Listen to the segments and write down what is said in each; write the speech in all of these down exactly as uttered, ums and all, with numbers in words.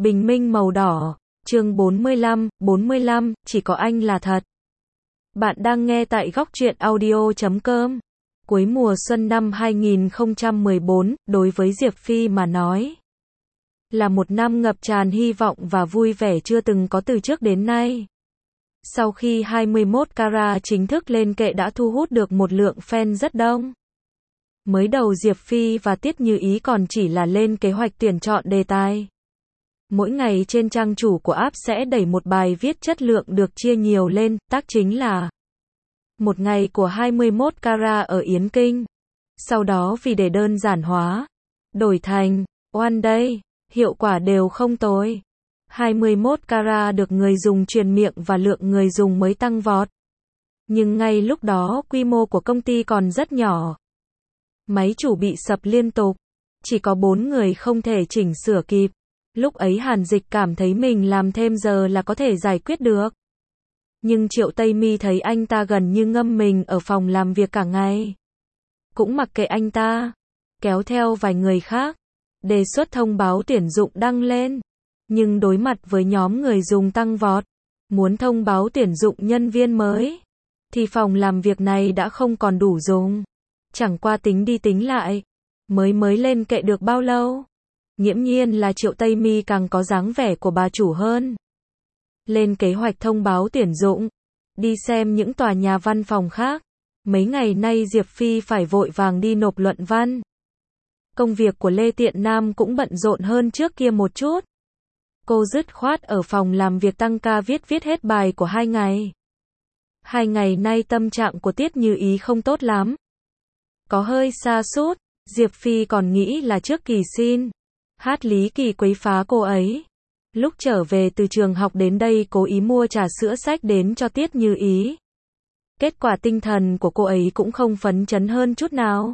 Bình minh màu đỏ, chương bốn mươi lăm, bốn mươi lăm, chỉ có anh là thật. Bạn đang nghe tại góc truyện audio chấm com. Cuối mùa xuân năm hai nghìn không trăm mười bốn, đối với Diệp Phi mà nói, là một năm ngập tràn hy vọng và vui vẻ chưa từng có từ trước đến nay. Sau khi hai mươi mốt carat chính thức lên kệ đã thu hút được một lượng fan rất đông. Mới đầu Diệp Phi và Tiết Như Ý còn chỉ là lên kế hoạch tuyển chọn đề tài. Mỗi ngày trên trang chủ của app sẽ đẩy một bài viết chất lượng được chia nhiều lên, tác chính là một ngày của hai mươi mốt carat ở Yến Kinh. Sau đó vì để đơn giản hóa, đổi thành One Day, hiệu quả đều không tồi. hai mươi mốt carat được người dùng truyền miệng và lượng người dùng mới tăng vọt. Nhưng ngay lúc đó quy mô của công ty còn rất nhỏ. Máy chủ bị sập liên tục, chỉ có bốn người không thể chỉnh sửa kịp. Lúc ấy Hàn Dịch cảm thấy mình làm thêm giờ là có thể giải quyết được. Nhưng Triệu Tây Mi thấy anh ta gần như ngâm mình ở phòng làm việc cả ngày. Cũng mặc kệ anh ta, kéo theo vài người khác, đề xuất thông báo tuyển dụng đăng lên. Nhưng đối mặt với nhóm người dùng tăng vọt, muốn thông báo tuyển dụng nhân viên mới, thì phòng làm việc này đã không còn đủ dùng. Chẳng qua tính đi tính lại, mới mới lên kệ được bao lâu. Nghiễm nhiên là Triệu Tây Mi càng có dáng vẻ của bà chủ hơn. Lên kế hoạch thông báo tuyển dụng, đi xem những tòa nhà văn phòng khác. Mấy ngày nay Diệp Phi phải vội vàng đi nộp luận văn. Công việc của Lê Tiện Nam cũng bận rộn hơn trước kia một chút. Cô dứt khoát ở phòng làm việc tăng ca viết viết hết bài của hai ngày. Hai ngày nay tâm trạng của Tiết Như Ý không tốt lắm. Có hơi sa sút, Diệp Phi còn nghĩ là trước kỳ xin. Hát Lý Kỳ quấy phá cô ấy. Lúc trở về từ trường học đến đây cố ý mua trà sữa sách đến cho Tiết Như Ý. Kết quả tinh thần của cô ấy cũng không phấn chấn hơn chút nào.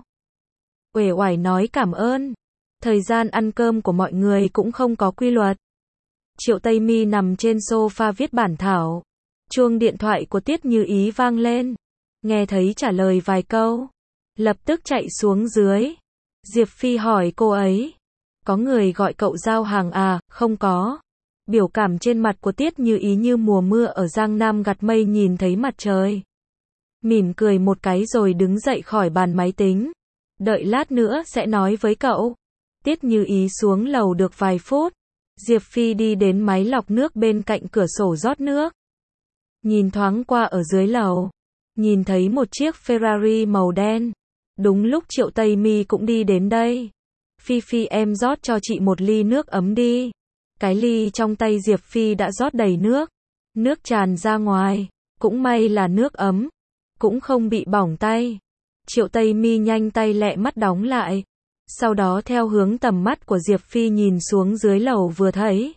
Uể oải nói cảm ơn. Thời gian ăn cơm của mọi người cũng không có quy luật. Triệu Tây Mi nằm trên sofa viết bản thảo. Chuông điện thoại của Tiết Như Ý vang lên. Nghe thấy trả lời vài câu, lập tức chạy xuống dưới. Diệp Phi hỏi cô ấy, có người gọi cậu giao hàng à? Không có. Biểu cảm trên mặt của Tiết Như Ý như mùa mưa ở Giang Nam gặt mây nhìn thấy mặt trời. Mỉm cười một cái rồi đứng dậy khỏi bàn máy tính. Đợi lát nữa sẽ nói với cậu. Tiết Như Ý xuống lầu được vài phút. Diệp Phi đi đến máy lọc nước bên cạnh cửa sổ rót nước. Nhìn thoáng qua ở dưới lầu, nhìn thấy một chiếc Ferrari màu đen. Đúng lúc Triệu Tây Mi cũng đi đến đây. Phi Phi em rót cho chị một ly nước ấm đi. Cái ly trong tay Diệp Phi đã rót đầy nước. Nước tràn ra ngoài. Cũng may là nước ấm. Cũng không bị bỏng tay. Triệu Tây Mi nhanh tay lẹ mắt đóng lại. Sau đó theo hướng tầm mắt của Diệp Phi nhìn xuống dưới lầu vừa thấy.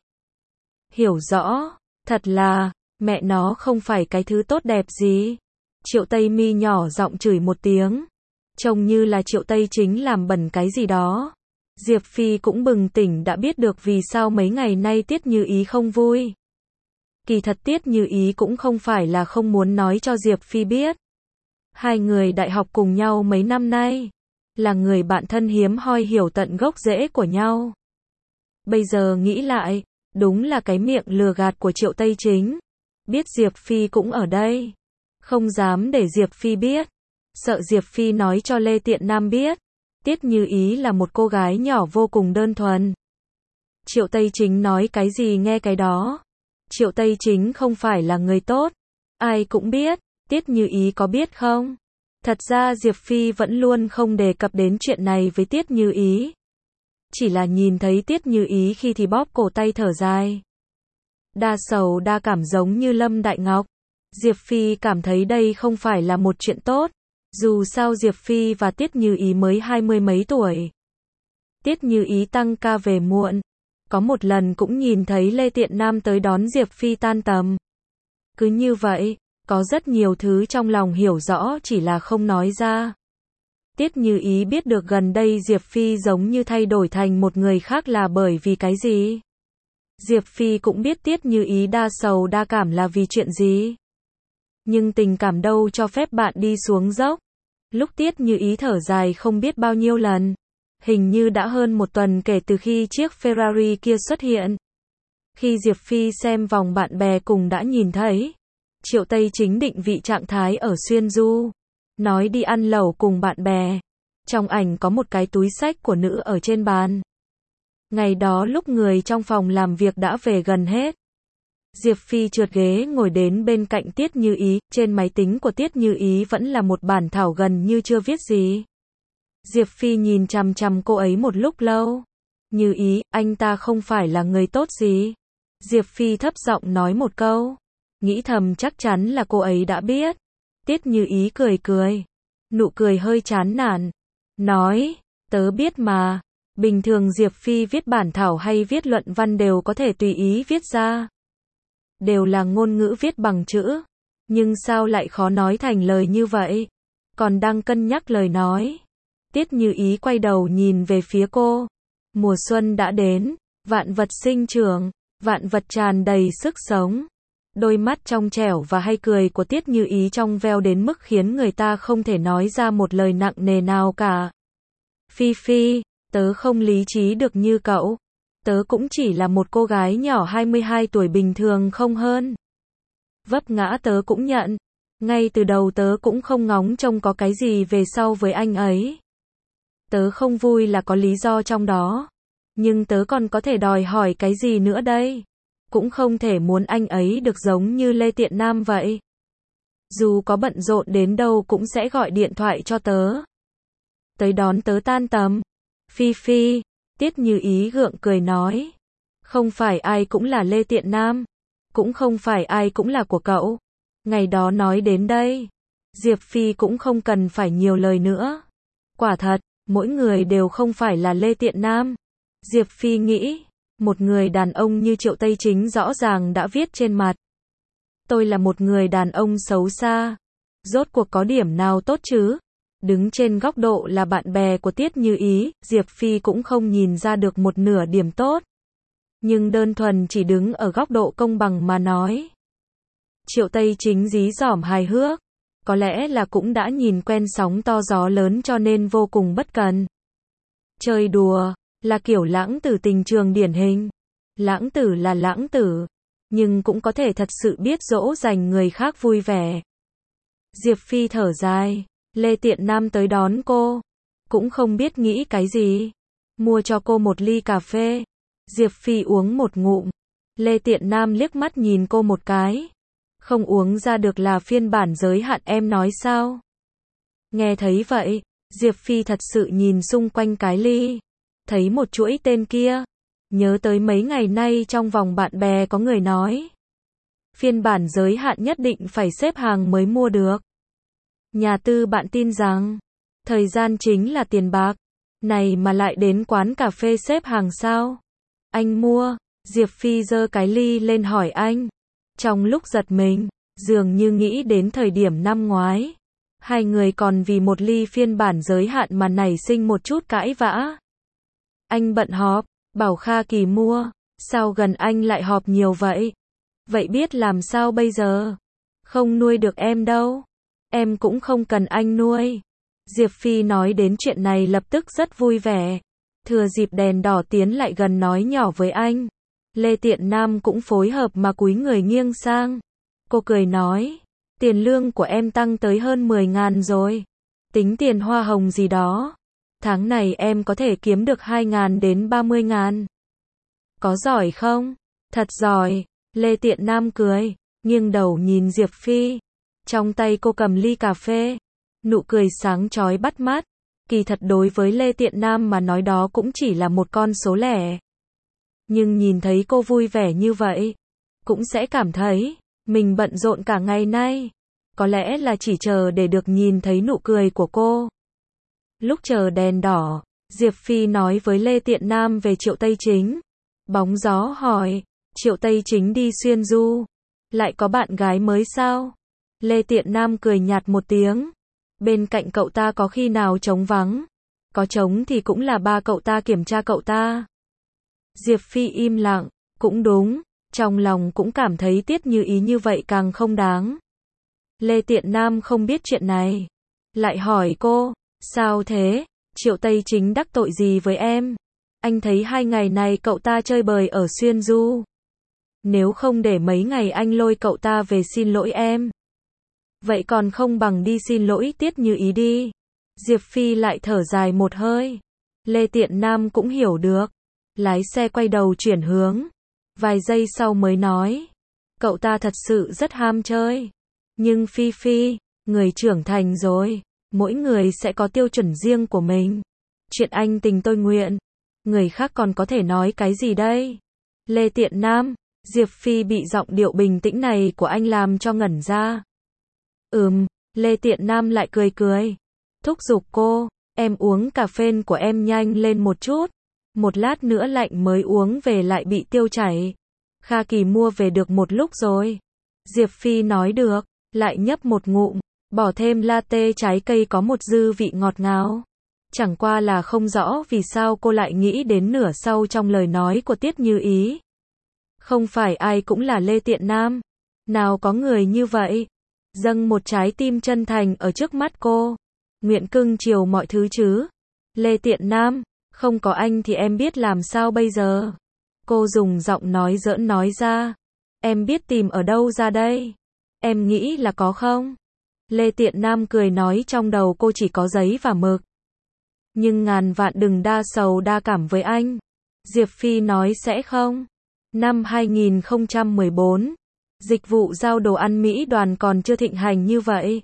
Hiểu rõ. Thật là, mẹ nó không phải cái thứ tốt đẹp gì. Triệu Tây Mi nhỏ giọng chửi một tiếng. Trông như là Triệu Tây Chính làm bẩn cái gì đó. Diệp Phi cũng bừng tỉnh đã biết được vì sao mấy ngày nay Tiết Như Ý không vui. Kỳ thật Tiết Như Ý cũng không phải là không muốn nói cho Diệp Phi biết. Hai người đại học cùng nhau mấy năm nay, là người bạn thân hiếm hoi hiểu tận gốc rễ của nhau. Bây giờ nghĩ lại, đúng là cái miệng lừa gạt của Triệu Tây Chính. Biết Diệp Phi cũng ở đây, không dám để Diệp Phi biết. Sợ Diệp Phi nói cho Lê Tiện Nam biết. Tiết Như Ý là một cô gái nhỏ vô cùng đơn thuần. Triệu Tây Chính nói cái gì nghe cái đó. Triệu Tây Chính không phải là người tốt. Ai cũng biết. Tiết Như Ý có biết không? Thật ra Diệp Phi vẫn luôn không đề cập đến chuyện này với Tiết Như Ý. Chỉ là nhìn thấy Tiết Như Ý khi thì bóp cổ tay thở dài. Đa sầu đa cảm giống như Lâm Đại Ngọc. Diệp Phi cảm thấy đây không phải là một chuyện tốt. Dù sao Diệp Phi và Tiết Như Ý mới hai mươi mấy tuổi. Tiết Như Ý tăng ca về muộn. Có một lần cũng nhìn thấy Lê Tiện Nam tới đón Diệp Phi tan tầm. Cứ như vậy, có rất nhiều thứ trong lòng hiểu rõ chỉ là không nói ra. Tiết Như Ý biết được gần đây Diệp Phi giống như thay đổi thành một người khác là bởi vì cái gì. Diệp Phi cũng biết Tiết Như Ý đa sầu đa cảm là vì chuyện gì. Nhưng tình cảm đâu cho phép bạn đi xuống dốc. Lúc Tiết Như Ý thở dài không biết bao nhiêu lần. Hình như đã hơn một tuần kể từ khi chiếc Ferrari kia xuất hiện. Khi Diệp Phi xem vòng bạn bè cùng đã nhìn thấy, Triệu Tây Chính định vị trạng thái ở Xuyên Du, nói đi ăn lẩu cùng bạn bè. Trong ảnh có một cái túi xách của nữ ở trên bàn. Ngày đó lúc người trong phòng làm việc đã về gần hết, Diệp Phi trượt ghế ngồi đến bên cạnh Tiết Như Ý, trên máy tính của Tiết Như Ý vẫn là một bản thảo gần như chưa viết gì. Diệp Phi nhìn chằm chằm cô ấy một lúc lâu. Như Ý, anh ta không phải là người tốt gì. Diệp Phi thấp giọng nói một câu, nghĩ thầm chắc chắn là cô ấy đã biết. Tiết Như Ý cười cười, nụ cười hơi chán nản, nói, tớ biết mà, bình thường Diệp Phi viết bản thảo hay viết luận văn đều có thể tùy ý viết ra. Đều là ngôn ngữ viết bằng chữ, nhưng sao lại khó nói thành lời như vậy? Còn đang cân nhắc lời nói. Tiết Như Ý quay đầu nhìn về phía cô. Mùa xuân đã đến, vạn vật sinh trưởng, vạn vật tràn đầy sức sống. Đôi mắt trong trẻo và hay cười của Tiết Như Ý trong veo đến mức khiến người ta không thể nói ra một lời nặng nề nào cả. Phi Phi, tớ không lý trí được như cậu. Tớ cũng chỉ là một cô gái nhỏ hai mươi hai tuổi bình thường không hơn. Vấp ngã tớ cũng nhận. Ngay từ đầu tớ cũng không ngóng trông có cái gì về sau với anh ấy. Tớ không vui là có lý do trong đó. Nhưng tớ còn có thể đòi hỏi cái gì nữa đây? Cũng không thể muốn anh ấy được giống như Lê Tiện Nam vậy. Dù có bận rộn đến đâu cũng sẽ gọi điện thoại cho tớ. Tới đón tớ tan tầm. Phi Phi, Tiết Như Ý gượng cười nói. Không phải ai cũng là Lê Tiện Nam. Cũng không phải ai cũng là của cậu. Ngày đó nói đến đây, Diệp Phi cũng không cần phải nhiều lời nữa. Quả thật, mỗi người đều không phải là Lê Tiện Nam. Diệp Phi nghĩ, một người đàn ông như Triệu Tây Chính rõ ràng đã viết trên mặt. Tôi là một người đàn ông xấu xa. Rốt cuộc có điểm nào tốt chứ? Đứng trên góc độ là bạn bè của Tiết Như Ý, Diệp Phi cũng không nhìn ra được một nửa điểm tốt. Nhưng đơn thuần chỉ đứng ở góc độ công bằng mà nói. Triệu Tây Chính dí dỏm hài hước. Có lẽ là cũng đã nhìn quen sóng to gió lớn cho nên vô cùng bất cần. Chơi đùa, là kiểu lãng tử tình trường điển hình. Lãng tử là lãng tử, nhưng cũng có thể thật sự biết dỗ dành người khác vui vẻ. Diệp Phi thở dài, Lê Tiện Nam tới đón cô, cũng không biết nghĩ cái gì. Mua cho cô một ly cà phê. Diệp Phi uống một ngụm. Lê Tiện Nam liếc mắt nhìn cô một cái. Không uống ra được là phiên bản giới hạn em nói sao? Nghe thấy vậy, Diệp Phi thật sự nhìn xung quanh cái ly. Thấy một chuỗi tên kia. Nhớ tới mấy ngày nay trong vòng bạn bè có người nói. Phiên bản giới hạn nhất định phải xếp hàng mới mua được. Nhà tư bạn tin rằng, thời gian chính là tiền bạc. Này mà lại đến quán cà phê xếp hàng sao? Anh mua. Diệp Phi giơ cái ly lên hỏi anh. Trong lúc giật mình, dường như nghĩ đến thời điểm năm ngoái. Hai người còn vì một ly phiên bản giới hạn mà nảy sinh một chút cãi vã. Anh bận họp, bảo Kha Kỳ mua. Sao gần anh lại họp nhiều vậy? Vậy biết làm sao bây giờ? Không nuôi được em đâu. Em cũng không cần anh nuôi. Diệp Phi nói đến chuyện này lập tức rất vui vẻ. Thừa dịp đèn đỏ tiến lại gần nói nhỏ với anh. Lê Tiện Nam cũng phối hợp mà cúi người nghiêng sang. Cô cười nói, tiền lương của em tăng tới hơn mười ngàn rồi. Tính tiền hoa hồng gì đó. Tháng này em có thể kiếm được hai ngàn đến ba mươi ngàn. Có giỏi không? Thật giỏi. Lê Tiện Nam cười, nghiêng đầu nhìn Diệp Phi. Trong tay cô cầm ly cà phê. Nụ cười sáng chói bắt mắt. Kỳ thật đối với Lê Tiện Nam mà nói đó cũng chỉ là một con số lẻ. Nhưng nhìn thấy cô vui vẻ như vậy, cũng sẽ cảm thấy, mình bận rộn cả ngày nay. Có lẽ là chỉ chờ để được nhìn thấy nụ cười của cô. Lúc chờ đèn đỏ, Diệp Phi nói với Lê Tiện Nam về Triệu Tây Chính. Bóng gió hỏi, Triệu Tây Chính đi Xuyên Du, lại có bạn gái mới sao? Lê Tiện Nam cười nhạt một tiếng. Bên cạnh cậu ta có khi nào trống vắng? Có trống thì cũng là ba cậu ta kiểm tra cậu ta. Diệp Phi im lặng, cũng đúng, trong lòng cũng cảm thấy Tiết Như Ý như vậy càng không đáng. Lê Tiện Nam không biết chuyện này. Lại hỏi cô, sao thế? Triệu Tây Chính đắc tội gì với em? Anh thấy hai ngày này cậu ta chơi bời ở Xuyên Du. Nếu không để mấy ngày anh lôi cậu ta về xin lỗi em. Vậy còn không bằng đi xin lỗi Tiết Như Ý đi. Diệp Phi lại thở dài một hơi. Lê Tiện Nam cũng hiểu được. Lái xe quay đầu chuyển hướng. Vài giây sau mới nói. Cậu ta thật sự rất ham chơi. Nhưng Phi Phi, người trưởng thành rồi. Mỗi người sẽ có tiêu chuẩn riêng của mình. Chuyện anh tình tôi nguyện. Người khác còn có thể nói cái gì đây? Lê Tiện Nam, Diệp Phi bị giọng điệu bình tĩnh này của anh làm cho ngẩn ra. Ừm, Lê Tiện Nam lại cười cười. Thúc giục cô, em uống cà phê của em nhanh lên một chút. Một lát nữa lạnh mới uống về lại bị tiêu chảy. Kha Kỳ mua về được một lúc rồi. Diệp Phi nói được, lại nhấp một ngụm, bỏ thêm latte trái cây có một dư vị ngọt ngào. Chẳng qua là không rõ vì sao cô lại nghĩ đến nửa sau trong lời nói của Tiết Như Ý. Không phải ai cũng là Lê Tiện Nam. Nào có người như vậy. Dâng một trái tim chân thành ở trước mắt cô. Nguyện cưng chiều mọi thứ chứ. Lê Tiện Nam, không có anh thì em biết làm sao bây giờ. Cô dùng giọng nói giỡn nói ra. Em biết tìm ở đâu ra đây. Em nghĩ là có không? Lê Tiện Nam cười nói trong đầu cô chỉ có giấy và mực. Nhưng ngàn vạn đừng đa sầu đa cảm với anh. Diệp Phi nói sẽ không. Năm hai nghìn không trăm mười bốn, dịch vụ giao đồ ăn Mỹ đoàn còn chưa thịnh hành như vậy.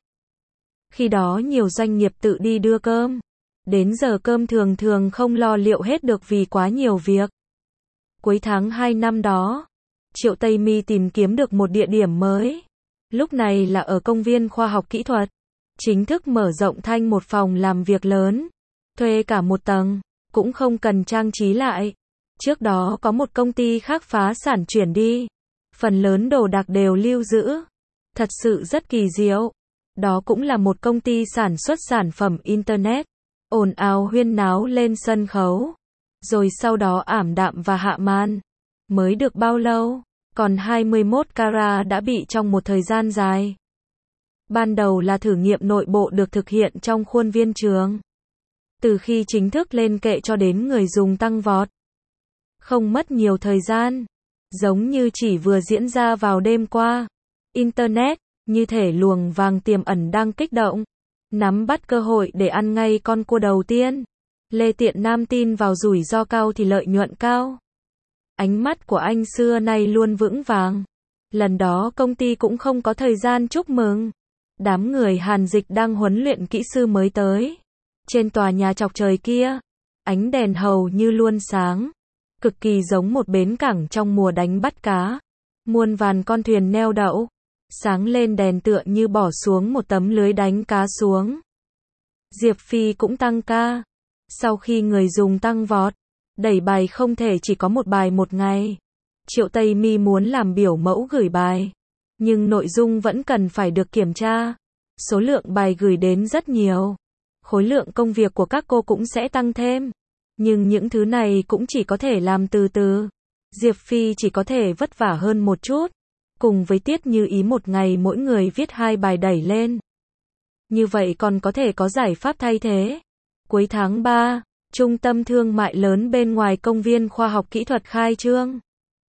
Khi đó nhiều doanh nghiệp tự đi đưa cơm. Đến giờ cơm thường thường không lo liệu hết được vì quá nhiều việc. Cuối tháng hai năm đó, Triệu Tây Mi tìm kiếm được một địa điểm mới. Lúc này là ở công viên khoa học kỹ thuật. Chính thức mở rộng thành một phòng làm việc lớn. Thuê cả một tầng, cũng không cần trang trí lại. Trước đó có một công ty khác phá sản chuyển đi. Phần lớn đồ đạc đều lưu giữ. Thật sự rất kỳ diệu. Đó cũng là một công ty sản xuất sản phẩm Internet. Ồn ào huyên náo lên sân khấu. Rồi sau đó ảm đạm và hạ màn. Mới được bao lâu, còn hai mươi mốt carat đã bị trong một thời gian dài. Ban đầu là thử nghiệm nội bộ được thực hiện trong khuôn viên trường. Từ khi chính thức lên kệ cho đến người dùng tăng vọt. Không mất nhiều thời gian. Giống như chỉ vừa diễn ra vào đêm qua. Internet, như thể luồng vàng tiềm ẩn đang kích động. Nắm bắt cơ hội để ăn ngay con cua đầu tiên. Lê Tiện Nam tin vào rủi ro cao thì lợi nhuận cao. Ánh mắt của anh xưa nay luôn vững vàng. Lần đó công ty cũng không có thời gian chúc mừng. Đám người Hàn Dịch đang huấn luyện kỹ sư mới tới. Trên tòa nhà chọc trời kia, ánh đèn hầu như luôn sáng. Cực kỳ giống một bến cảng trong mùa đánh bắt cá. Muôn vàn con thuyền neo đậu. Sáng lên đèn tựa như bỏ xuống một tấm lưới đánh cá xuống. Diệp Phi cũng tăng ca. Sau khi người dùng tăng vọt, đẩy bài không thể chỉ có một bài một ngày. Triệu Tây Mi muốn làm biểu mẫu gửi bài. Nhưng nội dung vẫn cần phải được kiểm tra. Số lượng bài gửi đến rất nhiều. Khối lượng công việc của các cô cũng sẽ tăng thêm. Nhưng những thứ này cũng chỉ có thể làm từ từ. Diệp Phi chỉ có thể vất vả hơn một chút. Cùng với Tiết Như Ý một ngày mỗi người viết hai bài đẩy lên. Như vậy còn có thể có giải pháp thay thế. Cuối tháng ba, trung tâm thương mại lớn bên ngoài công viên khoa học kỹ thuật khai trương.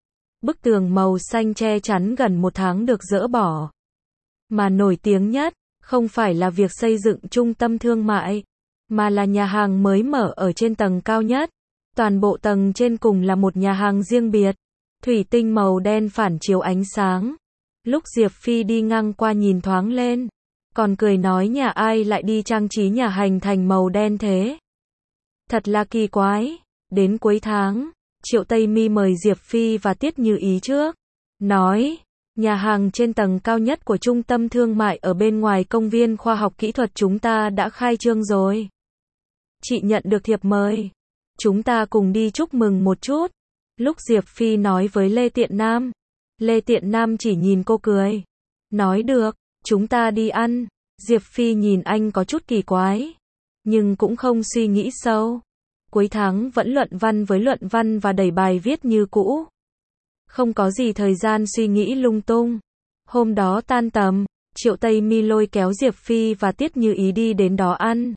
Bức tường màu xanh che chắn gần một tháng được dỡ bỏ. Mà nổi tiếng nhất, không phải là việc xây dựng trung tâm thương mại, mà là nhà hàng mới mở ở trên tầng cao nhất. Toàn bộ tầng trên cùng là một nhà hàng riêng biệt. Thủy tinh màu đen phản chiếu ánh sáng. Lúc Diệp Phi đi ngang qua nhìn thoáng lên. Còn cười nói nhà ai lại đi trang trí nhà hành thành màu đen thế. Thật là kỳ quái. Đến cuối tháng, Triệu Tây Mi mời Diệp Phi và Tiết Như Ý trước. Nói, nhà hàng trên tầng cao nhất của trung tâm thương mại ở bên ngoài công viên khoa học kỹ thuật chúng ta đã khai trương rồi. Chị nhận được thiệp mời. Chúng ta cùng đi chúc mừng một chút. Lúc Diệp Phi nói với Lê Tiện Nam, Lê Tiện Nam chỉ nhìn cô cười. Nói được, chúng ta đi ăn. Diệp Phi nhìn anh có chút kỳ quái. Nhưng cũng không suy nghĩ sâu. Cuối tháng vẫn luận văn với luận văn và đẩy bài viết như cũ. Không có gì thời gian suy nghĩ lung tung. Hôm đó tan tầm, Triệu Tây Mi lôi kéo Diệp Phi và Tiết Như Ý đi đến đó ăn.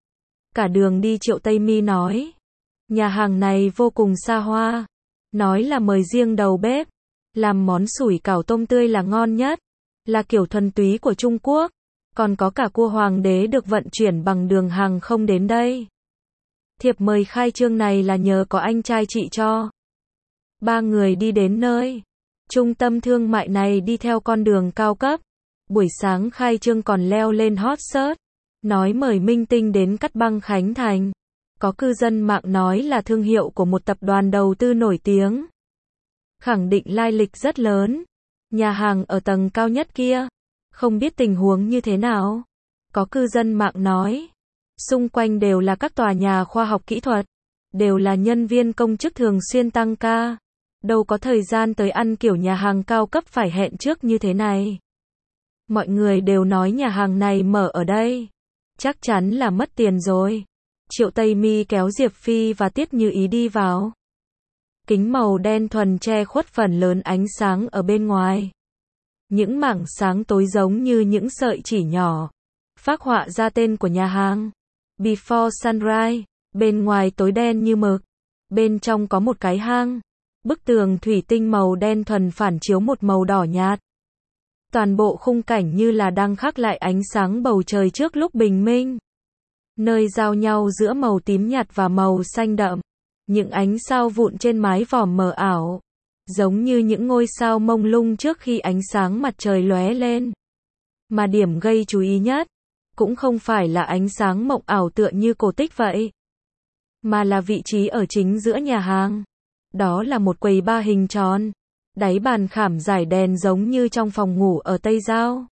Cả đường đi Triệu Tây Mi nói, nhà hàng này vô cùng xa hoa. Nói là mời riêng đầu bếp. Làm món sủi cảo tôm tươi là ngon nhất, là kiểu thuần túy của Trung Quốc. Còn có cả cua hoàng đế được vận chuyển bằng đường hàng không đến đây. Thiệp mời khai trương này là nhờ có anh trai chị cho. Ba người đi đến nơi trung tâm thương mại này đi theo con đường cao cấp. Buổi sáng khai trương còn leo lên hot search, nói mời minh tinh đến cắt băng khánh thành. Có cư dân mạng nói là thương hiệu của một tập đoàn đầu tư nổi tiếng. Khẳng định lai lịch rất lớn. Nhà hàng ở tầng cao nhất kia, không biết tình huống như thế nào. Có cư dân mạng nói, xung quanh đều là các tòa nhà khoa học kỹ thuật, đều là nhân viên công chức thường xuyên tăng ca. Đâu có thời gian tới ăn kiểu nhà hàng cao cấp phải hẹn trước như thế này. Mọi người đều nói nhà hàng này mở ở đây, chắc chắn là mất tiền rồi. Triệu Tây Mi kéo Diệp Phi và Tiết Như Ý đi vào. Kính màu đen thuần che khuất phần lớn ánh sáng ở bên ngoài. Những mảng sáng tối giống như những sợi chỉ nhỏ, phác họa ra tên của nhà hàng. Before Sunrise, bên ngoài tối đen như mực, bên trong có một cái hang. Bức tường thủy tinh màu đen thuần phản chiếu một màu đỏ nhạt. Toàn bộ khung cảnh như là đang khắc lại ánh sáng bầu trời trước lúc bình minh. Nơi giao nhau giữa màu tím nhạt và màu xanh đậm. Những ánh sao vụn trên mái vòm mờ ảo, giống như những ngôi sao mông lung trước khi ánh sáng mặt trời lóe lên. Mà điểm gây chú ý nhất, cũng không phải là ánh sáng mộng ảo tựa như cổ tích vậy, mà là vị trí ở chính giữa nhà hàng. Đó là một quầy bar hình tròn, đáy bàn khảm rải đèn giống như trong phòng ngủ ở Tây Giao.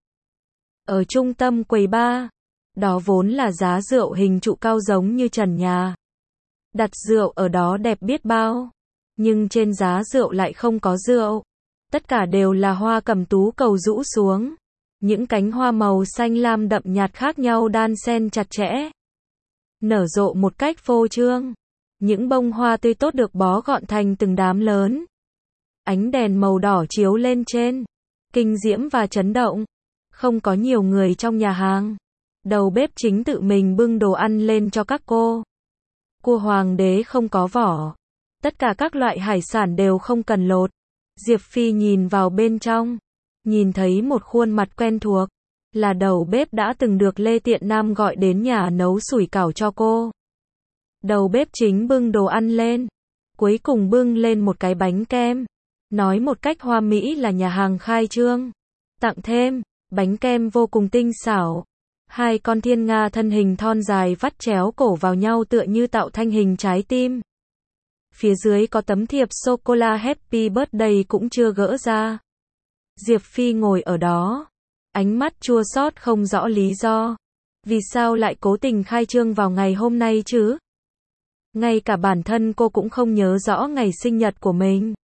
Ở trung tâm quầy bar, đó vốn là giá rượu hình trụ cao giống như trần nhà. Đặt rượu ở đó đẹp biết bao, nhưng trên giá rượu lại không có rượu. Tất cả đều là hoa cẩm tú cầu rũ xuống. Những cánh hoa màu xanh lam đậm nhạt khác nhau đan xen chặt chẽ, nở rộ một cách phô trương. Những bông hoa tươi tốt được bó gọn thành từng đám lớn. Ánh đèn màu đỏ chiếu lên trên, kinh diễm và chấn động. Không có nhiều người trong nhà hàng. Đầu bếp chính tự mình bưng đồ ăn lên cho các cô. Cua hoàng đế không có vỏ. Tất cả các loại hải sản đều không cần lột. Diệp Phi nhìn vào bên trong, nhìn thấy một khuôn mặt quen thuộc, là đầu bếp đã từng được Lê Tiện Nam gọi đến nhà nấu sủi cảo cho cô. Đầu bếp chính bưng đồ ăn lên, cuối cùng bưng lên một cái bánh kem, nói một cách hoa mỹ là nhà hàng khai trương, tặng thêm. Bánh kem vô cùng tinh xảo. Hai con thiên nga thân hình thon dài vắt chéo cổ vào nhau tựa như tạo thành hình trái tim. Phía dưới có tấm thiệp sô-cô-la Happy Birthday cũng chưa gỡ ra. Diệp Phi ngồi ở đó, ánh mắt chua xót không rõ lý do. Vì sao lại cố tình khai trương vào ngày hôm nay chứ? Ngay cả bản thân cô cũng không nhớ rõ ngày sinh nhật của mình.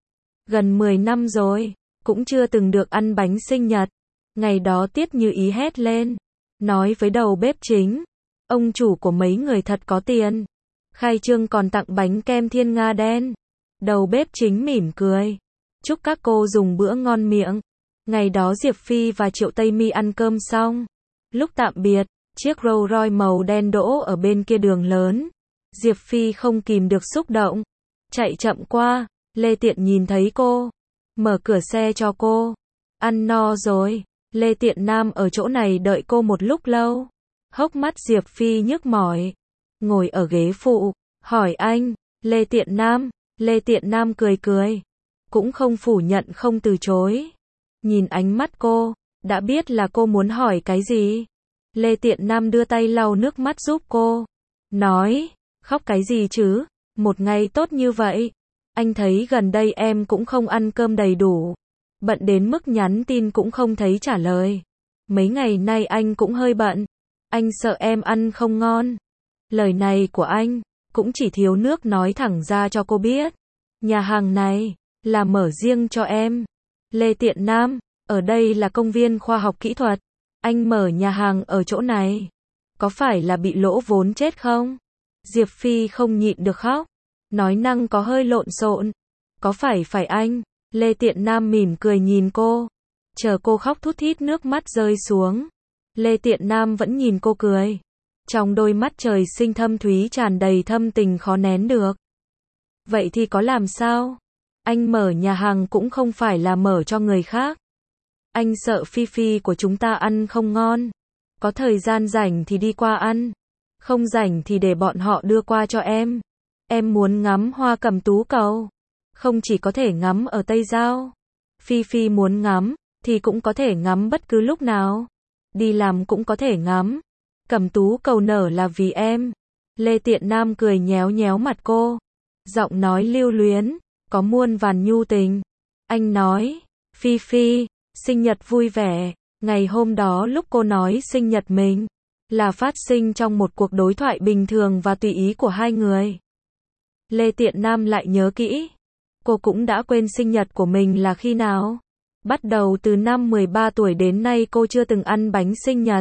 Gần mười năm rồi, cũng chưa từng được ăn bánh sinh nhật. Ngày đó Tiết Như Ý hét lên, nói với đầu bếp chính, ông chủ của mấy người thật có tiền. Khai trương còn tặng bánh kem thiên nga đen. Đầu bếp chính mỉm cười, chúc các cô dùng bữa ngon miệng. Ngày đó Diệp Phi và Triệu Tây Mi ăn cơm xong. Lúc tạm biệt, chiếc Rolls Royce màu đen đỗ ở bên kia đường lớn. Diệp Phi không kìm được xúc động, chạy chậm qua. Lê Tiện nhìn thấy cô, mở cửa xe cho cô. Ăn no rồi. Lê Tiện Nam ở chỗ này đợi cô một lúc lâu. Hốc mắt Diệp Phi nhức mỏi, ngồi ở ghế phụ, hỏi anh, Lê Tiện Nam. Lê Tiện Nam cười cười, cũng không phủ nhận không từ chối. Nhìn ánh mắt cô, đã biết là cô muốn hỏi cái gì. Lê Tiện Nam đưa tay lau nước mắt giúp cô, nói, khóc cái gì chứ, một ngày tốt như vậy. Anh thấy gần đây em cũng không ăn cơm đầy đủ, bận đến mức nhắn tin cũng không thấy trả lời. Mấy ngày nay anh cũng hơi bận, anh sợ em ăn không ngon. Lời này của anh, cũng chỉ thiếu nước nói thẳng ra cho cô biết. Nhà hàng này, là mở riêng cho em. Lê Tiện Nam, ở đây là công viên khoa học kỹ thuật. Anh mở nhà hàng ở chỗ này, có phải là bị lỗ vốn chết không? Diệp Phi không nhịn được khóc, nói năng có hơi lộn xộn. Có phải phải anh? Lê Tiện Nam mỉm cười nhìn cô, chờ cô khóc thút thít nước mắt rơi xuống. Lê Tiện Nam vẫn nhìn cô cười, trong đôi mắt trời sinh thâm thúy tràn đầy thâm tình khó nén được. Vậy thì có làm sao? Anh mở nhà hàng cũng không phải là mở cho người khác. Anh sợ Phi Phi của chúng ta ăn không ngon. Có thời gian rảnh thì đi qua ăn. Không rảnh thì để bọn họ đưa qua cho em. Em muốn ngắm hoa cẩm tú cầu. Không chỉ có thể ngắm ở Tây Giao. Phi Phi muốn ngắm, thì cũng có thể ngắm bất cứ lúc nào. Đi làm cũng có thể ngắm. Cẩm tú cầu nở là vì em. Lê Tiện Nam cười nhéo nhéo mặt cô. Giọng nói lưu luyến, có muôn vàn nhu tình. Anh nói, Phi Phi, sinh nhật vui vẻ. Ngày hôm đó lúc cô nói sinh nhật mình, là phát sinh trong một cuộc đối thoại bình thường và tùy ý của hai người. Lê Tiện Nam lại nhớ kỹ. Cô cũng đã quên sinh nhật của mình là khi nào. Bắt đầu từ năm mười ba tuổi đến nay cô chưa từng ăn bánh sinh nhật.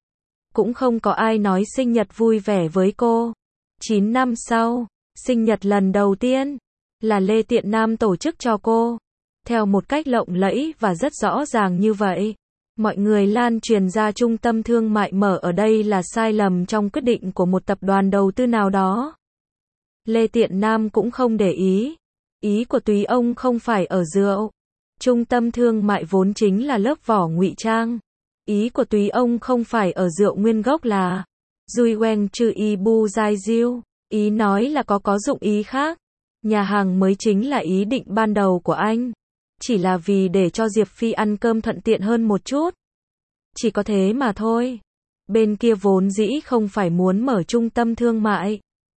Cũng không có ai nói sinh nhật vui vẻ với cô. chín năm sau, sinh nhật lần đầu tiên là Lê Tiện Nam tổ chức cho cô. Theo một cách lộng lẫy và rất rõ ràng như vậy. Mọi người lan truyền ra trung tâm thương mại mở ở đây là sai lầm trong quyết định của một tập đoàn đầu tư nào đó. Lê Tiện Nam cũng không để ý. Ý của Túy ông không phải ở rượu. Trung tâm thương mại vốn chính là lớp vỏ ngụy trang. Ý của Túy ông không phải ở rượu nguyên gốc là Dui Weng Chư Y Bu Giai Diêu. Ý nói là có có dụng ý khác. Nhà hàng mới chính là ý định ban đầu của anh. Chỉ là vì để cho Diệp Phi ăn cơm thuận tiện hơn một chút. Chỉ có thế mà thôi. Bên kia vốn dĩ không phải muốn mở trung tâm thương mại.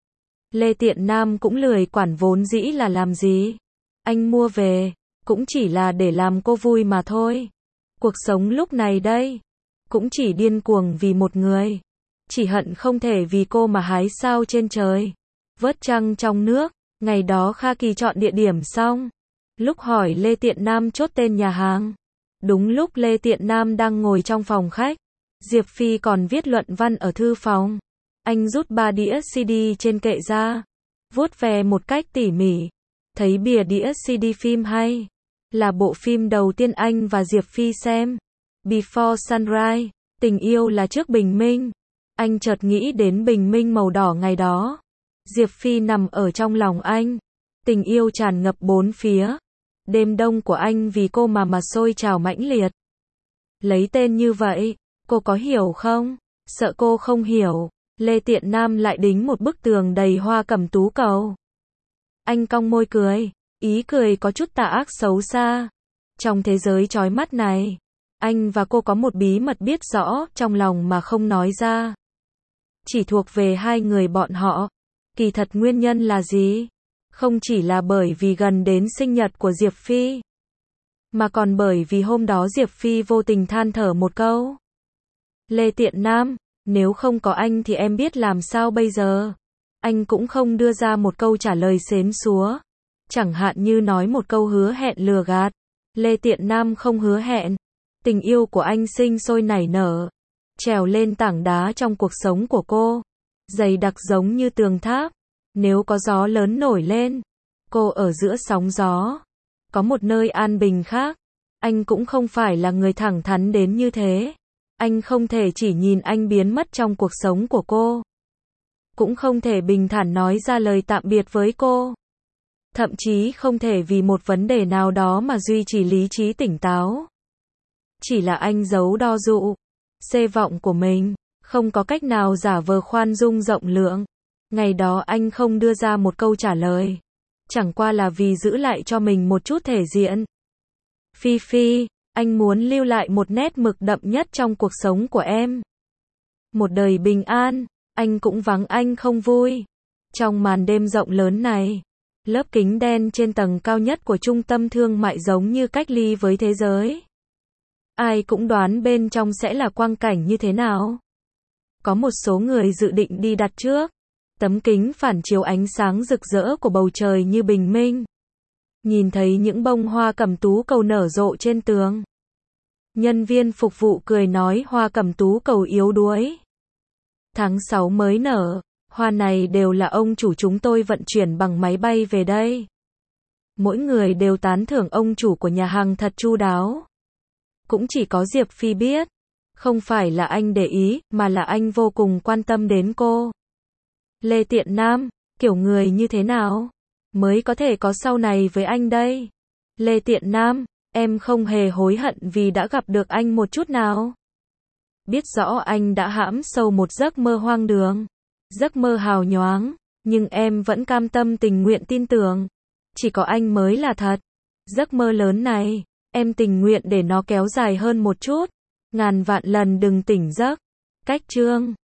Lê Tiện Nam cũng lười quản vốn dĩ là làm gì. Anh mua về, cũng chỉ là để làm cô vui mà thôi. Cuộc sống lúc này đây, cũng chỉ điên cuồng vì một người. Chỉ hận không thể vì cô mà hái sao trên trời. Vớt trăng trong nước, ngày đó Kha Kỳ chọn địa điểm xong. Lúc hỏi Lê Tiện Nam chốt tên nhà hàng. Đúng lúc Lê Tiện Nam đang ngồi trong phòng khách. Diệp Phi còn viết luận văn ở thư phòng. Anh rút ba đĩa xê đê trên kệ ra. Vuốt về một cách tỉ mỉ. Thấy bìa đĩa xê đê phim hay. Là bộ phim đầu tiên anh và Diệp Phi xem. Before Sunrise. Tình yêu là trước bình minh. Anh chợt nghĩ đến bình minh màu đỏ ngày đó. Diệp Phi nằm ở trong lòng anh. Tình yêu tràn ngập bốn phía. Đêm đông của anh vì cô mà mà sôi trào mãnh liệt. Lấy tên như vậy, cô có hiểu không? Sợ cô không hiểu. Lê Tiện Nam lại đính một bức tường đầy hoa cẩm tú cầu. Anh cong môi cười. Ý cười có chút tà ác xấu xa. Trong thế giới chói mắt này, anh và cô có một bí mật biết rõ trong lòng mà không nói ra. Chỉ thuộc về hai người bọn họ. Kỳ thật nguyên nhân là gì? Không chỉ là bởi vì gần đến sinh nhật của Diệp Phi, mà còn bởi vì hôm đó Diệp Phi vô tình than thở một câu. Lê Tiện Nam, nếu không có anh thì em biết làm sao bây giờ? Anh cũng không đưa ra một câu trả lời xến xúa. Chẳng hạn như nói một câu hứa hẹn lừa gạt. Lê Tiện Nam không hứa hẹn. Tình yêu của anh sinh sôi nảy nở. Trèo lên tảng đá trong cuộc sống của cô. Dày đặc giống như tường tháp. Nếu có gió lớn nổi lên, cô ở giữa sóng gió. Có một nơi an bình khác. Anh cũng không phải là người thẳng thắn đến như thế. Anh không thể chỉ nhìn anh biến mất trong cuộc sống của cô. Cũng không thể bình thản nói ra lời tạm biệt với cô. Thậm chí không thể vì một vấn đề nào đó mà duy trì lý trí tỉnh táo. Chỉ là anh giấu đo dụ, xê vọng của mình, không có cách nào giả vờ khoan dung rộng lượng. Ngày đó anh không đưa ra một câu trả lời. Chẳng qua là vì giữ lại cho mình một chút thể diện. Phi Phi, anh muốn lưu lại một nét mực đậm nhất trong cuộc sống của em. Một đời bình an, anh cũng vắng anh không vui. Trong màn đêm rộng lớn này, lớp kính đen trên tầng cao nhất của trung tâm thương mại giống như cách ly với thế giới. Ai cũng đoán bên trong sẽ là quang cảnh như thế nào. Có một số người dự định đi đặt trước. Tấm kính phản chiếu ánh sáng rực rỡ của bầu trời như bình minh. Nhìn thấy những bông hoa cẩm tú cầu nở rộ trên tường. Nhân viên phục vụ cười nói hoa cẩm tú cầu yếu đuối. Tháng sáu mới nở, hoa này đều là ông chủ chúng tôi vận chuyển bằng máy bay về đây. Mỗi người đều tán thưởng ông chủ của nhà hàng thật chu đáo. Cũng chỉ có Diệp Phi biết. Không phải là anh để ý, mà là anh vô cùng quan tâm đến cô. Lê Tiện Nam, kiểu người như thế nào? mới có thể có sau này với anh đây. Lê Tiện Nam, em không hề hối hận vì đã gặp được anh một chút nào. Biết rõ anh đã hãm sâu một giấc mơ hoang đường, giấc mơ hào nhoáng, nhưng em vẫn cam tâm tình nguyện tin tưởng. Chỉ có anh mới là thật. Giấc mơ lớn này, em tình nguyện để nó kéo dài hơn một chút. Ngàn vạn lần đừng tỉnh giấc. Cách chương